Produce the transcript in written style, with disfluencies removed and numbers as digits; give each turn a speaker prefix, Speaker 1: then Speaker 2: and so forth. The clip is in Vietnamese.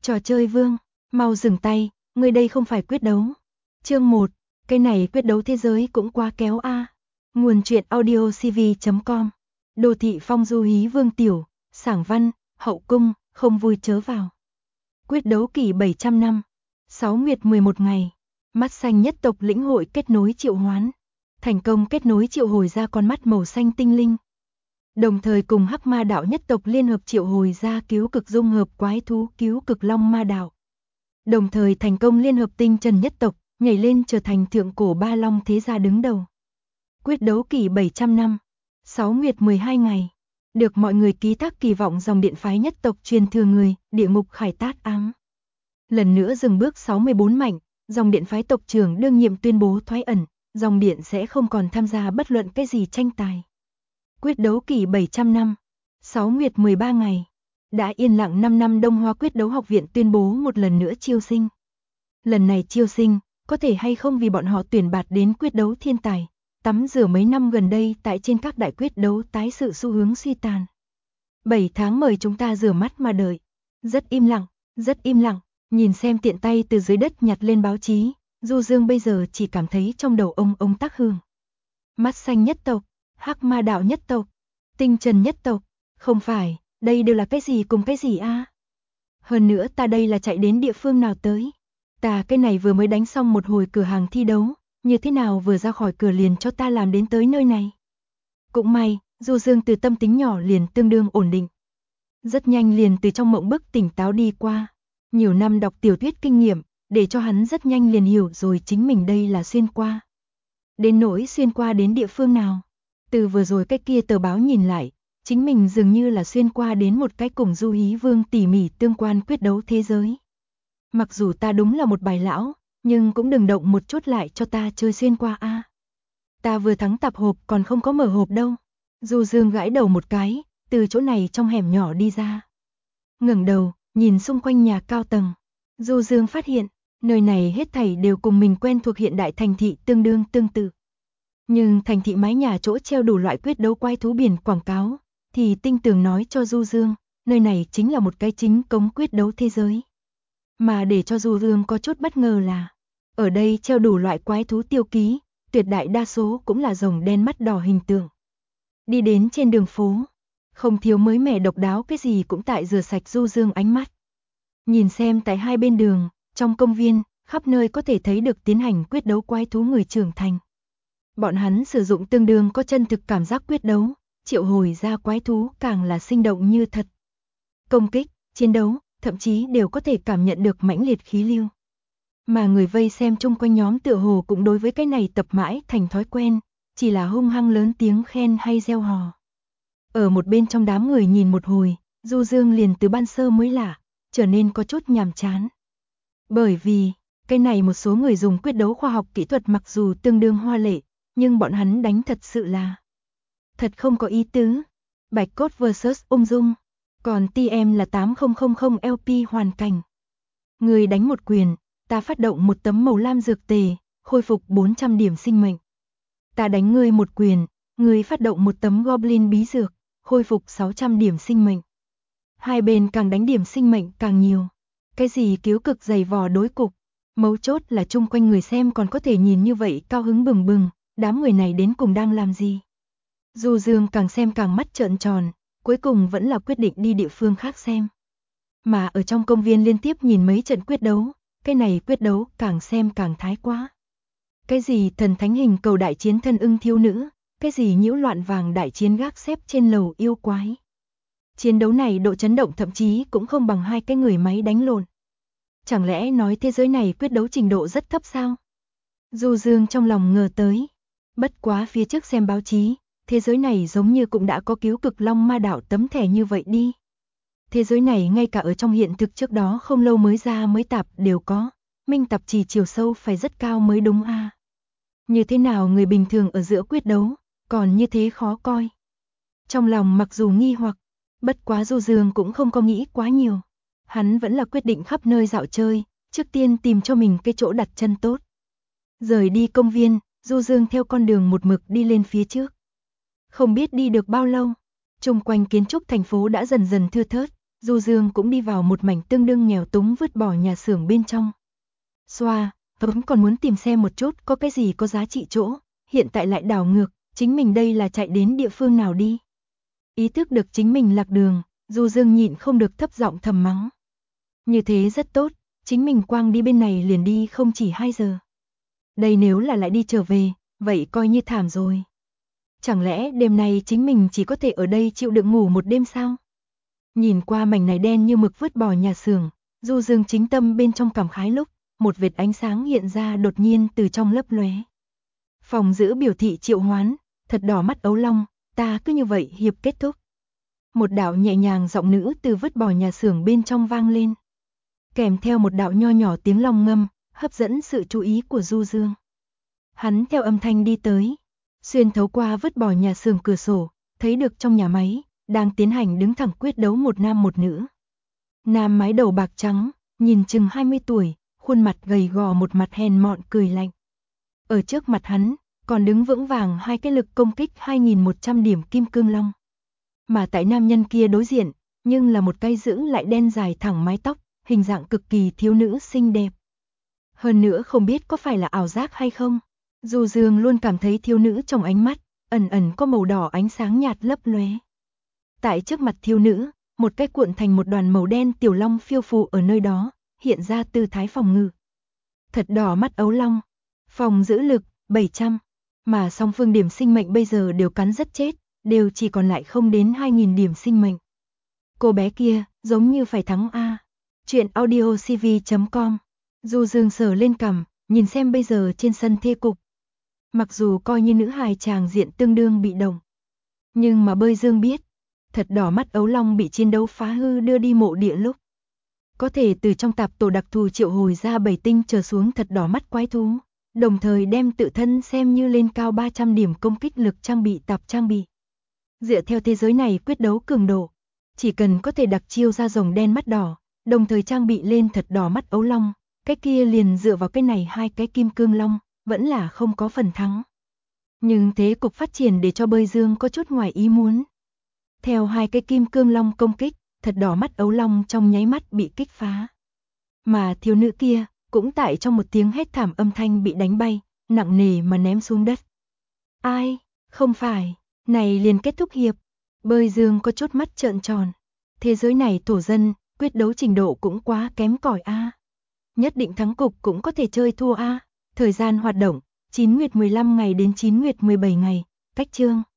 Speaker 1: Trò chơi vương, mau dừng tay, người đây không phải quyết đấu. Chương 1, cái này quyết đấu thế giới cũng quá kéo a. Nguồn truyện audiocv.com. Đô thị phong du hí vương tiểu, sảng văn, hậu cung, không vui chớ vào. Quyết đấu kỳ 700 năm, 6 nguyệt 11 ngày. Mắt xanh nhất tộc lĩnh hội kết nối triệu hoán, thành công kết nối triệu hồi ra con mắt màu xanh tinh linh. Đồng thời cùng Hắc Ma đạo nhất tộc liên hợp triệu hồi ra cứu cực dung hợp quái thú cứu cực long ma đạo. Đồng thời thành công liên hợp tinh trần nhất tộc, nhảy lên trở thành thượng cổ ba long thế gia đứng đầu. Quyết đấu kỳ 700 năm, 6 nguyệt 12 ngày. Được mọi người ký thác kỳ vọng dòng điện phái nhất tộc truyền thừa người, địa ngục khải tát ám. Lần nữa dừng bước 64 mạnh, dòng điện phái tộc trưởng đương nhiệm tuyên bố thoái ẩn, dòng điện sẽ không còn tham gia bất luận cái gì tranh tài. Quyết đấu kỳ 700 năm, 6 nguyệt 13 ngày. Đã yên lặng 5 năm Đông Hoa Quyết đấu học viện tuyên bố một lần nữa chiêu sinh. Lần này chiêu sinh, có thể hay không vì bọn họ tuyển bạt đến quyết đấu thiên tài, tắm rửa mấy năm gần đây tại trên các đại quyết đấu tái sự xu hướng suy tàn. 7 tháng mời chúng ta rửa mắt mà đợi. Rất im lặng, nhìn xem tiện tay từ dưới đất nhặt lên báo chí, Du Dương bây giờ chỉ cảm thấy trong đầu ông tắc hương. Mắt xanh nhất tộc, Hắc Ma đạo nhất tộc, tinh trần nhất tộc, không phải, đây đều là cái gì cùng cái gì a? Hơn nữa ta đây là chạy đến địa phương nào tới? Ta cái này vừa mới đánh xong một hồi cửa hàng thi đấu, như thế nào vừa ra khỏi cửa liền cho ta làm đến tới nơi này? Cũng may, Du Dương từ tâm tính nhỏ liền tương đương ổn định. Rất nhanh liền từ trong mộng bức tỉnh táo đi qua. Nhiều năm đọc tiểu thuyết kinh nghiệm, để cho hắn rất nhanh liền hiểu rồi chính mình đây là xuyên qua. Đến nỗi xuyên qua đến địa phương nào? Từ vừa rồi cái kia tờ báo nhìn lại, chính mình dường như là xuyên qua đến một cái cùng Du Hí Vương tỉ mỉ tương quan quyết đấu thế giới. Mặc dù ta đúng là một bài lão, nhưng cũng đừng động một chút lại cho ta chơi xuyên qua a. Ta vừa thắng tạp hộp còn không có mở hộp đâu. Du Dương gãi đầu một cái, từ chỗ này trong hẻm nhỏ đi ra. Ngẩng đầu, nhìn xung quanh nhà cao tầng. Du Dương phát hiện, nơi này hết thảy đều cùng mình quen thuộc hiện đại thành thị tương tự. Nhưng thành thị mái nhà chỗ treo đủ loại quyết đấu quái thú biển quảng cáo, thì tinh tường nói cho Du Dương, nơi này chính là một cái chính cống quyết đấu thế giới. Mà để cho Du Dương có chút bất ngờ là, ở đây treo đủ loại quái thú tiêu ký, tuyệt đại đa số cũng là rồng đen mắt đỏ hình tượng. Đi đến trên đường phố, không thiếu mới mẻ độc đáo cái gì cũng tại rửa sạch Du Dương ánh mắt. Nhìn xem tại hai bên đường, trong công viên, khắp nơi có thể thấy được tiến hành quyết đấu quái thú người trưởng thành. Bọn hắn sử dụng tương đương có chân thực cảm giác quyết đấu, triệu hồi ra quái thú càng là sinh động như thật. Công kích, chiến đấu, thậm chí đều có thể cảm nhận được mãnh liệt khí lưu. Mà người vây xem chung quanh nhóm tựa hồ cũng đối với cái này tập mãi thành thói quen, chỉ là hung hăng lớn tiếng khen hay reo hò. Ở một bên trong đám người nhìn một hồi, Du Dương liền từ ban sơ mới lạ, trở nên có chút nhàm chán. Bởi vì, cái này một số người dùng quyết đấu khoa học kỹ thuật mặc dù tương đương hoa lệ, nhưng bọn hắn đánh thật sự là thật không có ý tứ. Bạch cốt vs ung dung, còn TM là 8000 LP hoàn cảnh. Người đánh một quyền, ta phát động một tấm màu lam dược tề, khôi phục 400 điểm sinh mệnh. Ta đánh ngươi một quyền, ngươi phát động một tấm Goblin bí dược, khôi phục 600 điểm sinh mệnh. Hai bên càng đánh điểm sinh mệnh càng nhiều. Cái gì cứu cực dày vò đối cục, mấu chốt là chung quanh người xem còn có thể nhìn như vậy cao hứng bừng bừng, đám người này đến cùng đang làm gì? Du Dương càng xem càng mắt trợn tròn, cuối cùng vẫn là quyết định đi địa phương khác xem. Mà ở trong công viên liên tiếp nhìn mấy trận quyết đấu, cái này quyết đấu càng xem càng thái quá. Cái gì thần thánh hình cầu đại chiến thân ưng thiếu nữ, cái gì nhiễu loạn vàng đại chiến gác xếp trên lầu yêu quái. Chiến đấu này độ chấn động thậm chí cũng không bằng hai cái người máy đánh lộn. Chẳng lẽ nói thế giới này quyết đấu trình độ rất thấp sao? Du Dương trong lòng ngờ tới. Bất quá phía trước xem báo chí, thế giới này giống như cũng đã có cứu cực long ma đạo tấm thẻ như vậy đi. Thế giới này ngay cả ở trong hiện thực trước đó không lâu mới ra mới tạp đều có, minh tạp chỉ chiều sâu phải rất cao mới đúng a. Như thế nào người bình thường ở giữa quyết đấu, còn như thế khó coi. Trong lòng mặc dù nghi hoặc, bất quá Du Dương cũng không có nghĩ quá nhiều. Hắn vẫn là quyết định khắp nơi dạo chơi, trước tiên tìm cho mình cái chỗ đặt chân tốt. Rời đi công viên, Du Dương theo con đường một mực đi lên phía trước. Không biết đi được bao lâu, chung quanh kiến trúc thành phố đã dần dần thưa thớt, Du Dương cũng đi vào một mảnh tương đương nghèo túng vứt bỏ nhà xưởng bên trong. Xoa, vẫn còn muốn tìm xem một chút có cái gì có giá trị chỗ, hiện tại lại đảo ngược, chính mình đây là chạy đến địa phương nào đi. Ý thức được chính mình lạc đường, Du Dương nhịn không được thấp giọng thầm mắng. Như thế rất tốt, chính mình quang đi bên này liền đi không chỉ 2 giờ. Đây nếu là lại đi trở về, vậy coi như thảm rồi. Chẳng lẽ đêm nay chính mình chỉ có thể ở đây chịu đựng ngủ một đêm sao? Nhìn qua mảnh này đen như mực vứt bỏ nhà xưởng, Du Dương chính tâm bên trong cảm khái lúc, một vệt ánh sáng hiện ra đột nhiên từ trong lấp lóe. Phòng giữ biểu thị triệu hoán, thật đỏ mắt ấu long, ta cứ như vậy hiệp kết thúc. Một đạo nhẹ nhàng giọng nữ từ vứt bỏ nhà xưởng bên trong vang lên. Kèm theo một đạo nho nhỏ tiếng long ngâm, hấp dẫn sự chú ý của Du Dương. Hắn theo âm thanh đi tới, xuyên thấu qua vứt bỏ nhà xưởng cửa sổ, thấy được trong nhà máy, đang tiến hành đứng thẳng quyết đấu một nam một nữ. Nam mái đầu bạc trắng, nhìn chừng 20 tuổi, khuôn mặt gầy gò một mặt hèn mọn cười lạnh. Ở trước mặt hắn, còn đứng vững vàng hai cái lực công kích 2100 điểm kim cương long. Mà tại nam nhân kia đối diện, nhưng là một cây giữ lại đen dài thẳng mái tóc, hình dạng cực kỳ thiếu nữ xinh đẹp. Hơn nữa không biết có phải là ảo giác hay không, Du Dương luôn cảm thấy thiếu nữ trong ánh mắt, ẩn ẩn có màu đỏ ánh sáng nhạt lấp lóe. Tại trước mặt thiếu nữ, một cái cuộn thành một đoàn màu đen tiểu long phiêu phù ở nơi đó, hiện ra tư thái phòng ngự. Thật đỏ mắt ấu long, phòng giữ lực 700, mà song phương điểm sinh mệnh bây giờ đều cắn rất chết, đều chỉ còn lại không đến 2000 điểm sinh mệnh. Cô bé kia, giống như phải thắng a. Chuyện audiocv.com. Du Dương sờ lên cằm, nhìn xem bây giờ trên sân thê cục. Mặc dù coi như nữ hài chàng diện tương đương bị động, nhưng mà Bơi Dương biết, thật đỏ mắt ấu long bị chiến đấu phá hư đưa đi mộ địa lúc, có thể từ trong tạp tổ đặc thù triệu hồi ra 7 tinh trở xuống thật đỏ mắt quái thú, đồng thời đem tự thân xem như lên cao 300 điểm công kích lực trang bị tạp trang bị. Dựa theo thế giới này quyết đấu cường độ, chỉ cần có thể đặc chiêu ra rồng đen mắt đỏ, đồng thời trang bị lên thật đỏ mắt ấu long, cái kia liền dựa vào cái này hai cái kim cương long, vẫn là không có phần thắng. Nhưng thế cục phát triển để cho Bơi Dương có chút ngoài ý muốn. Theo hai cái kim cương long công kích, thật đỏ mắt ấu long trong nháy mắt bị kích phá. Mà thiếu nữ kia, cũng tại trong một tiếng hét thảm âm thanh bị đánh bay, nặng nề mà ném xuống đất. Ai, không phải, này liền kết thúc hiệp. Bơi Dương có chút mắt trợn tròn. Thế giới này thổ dân, quyết đấu trình độ cũng quá kém cỏi a. Nhất định thắng cục cũng có thể chơi thua a. Thời gian hoạt động, 9 nguyệt 15 ngày đến 9 nguyệt 17 ngày, cách chương.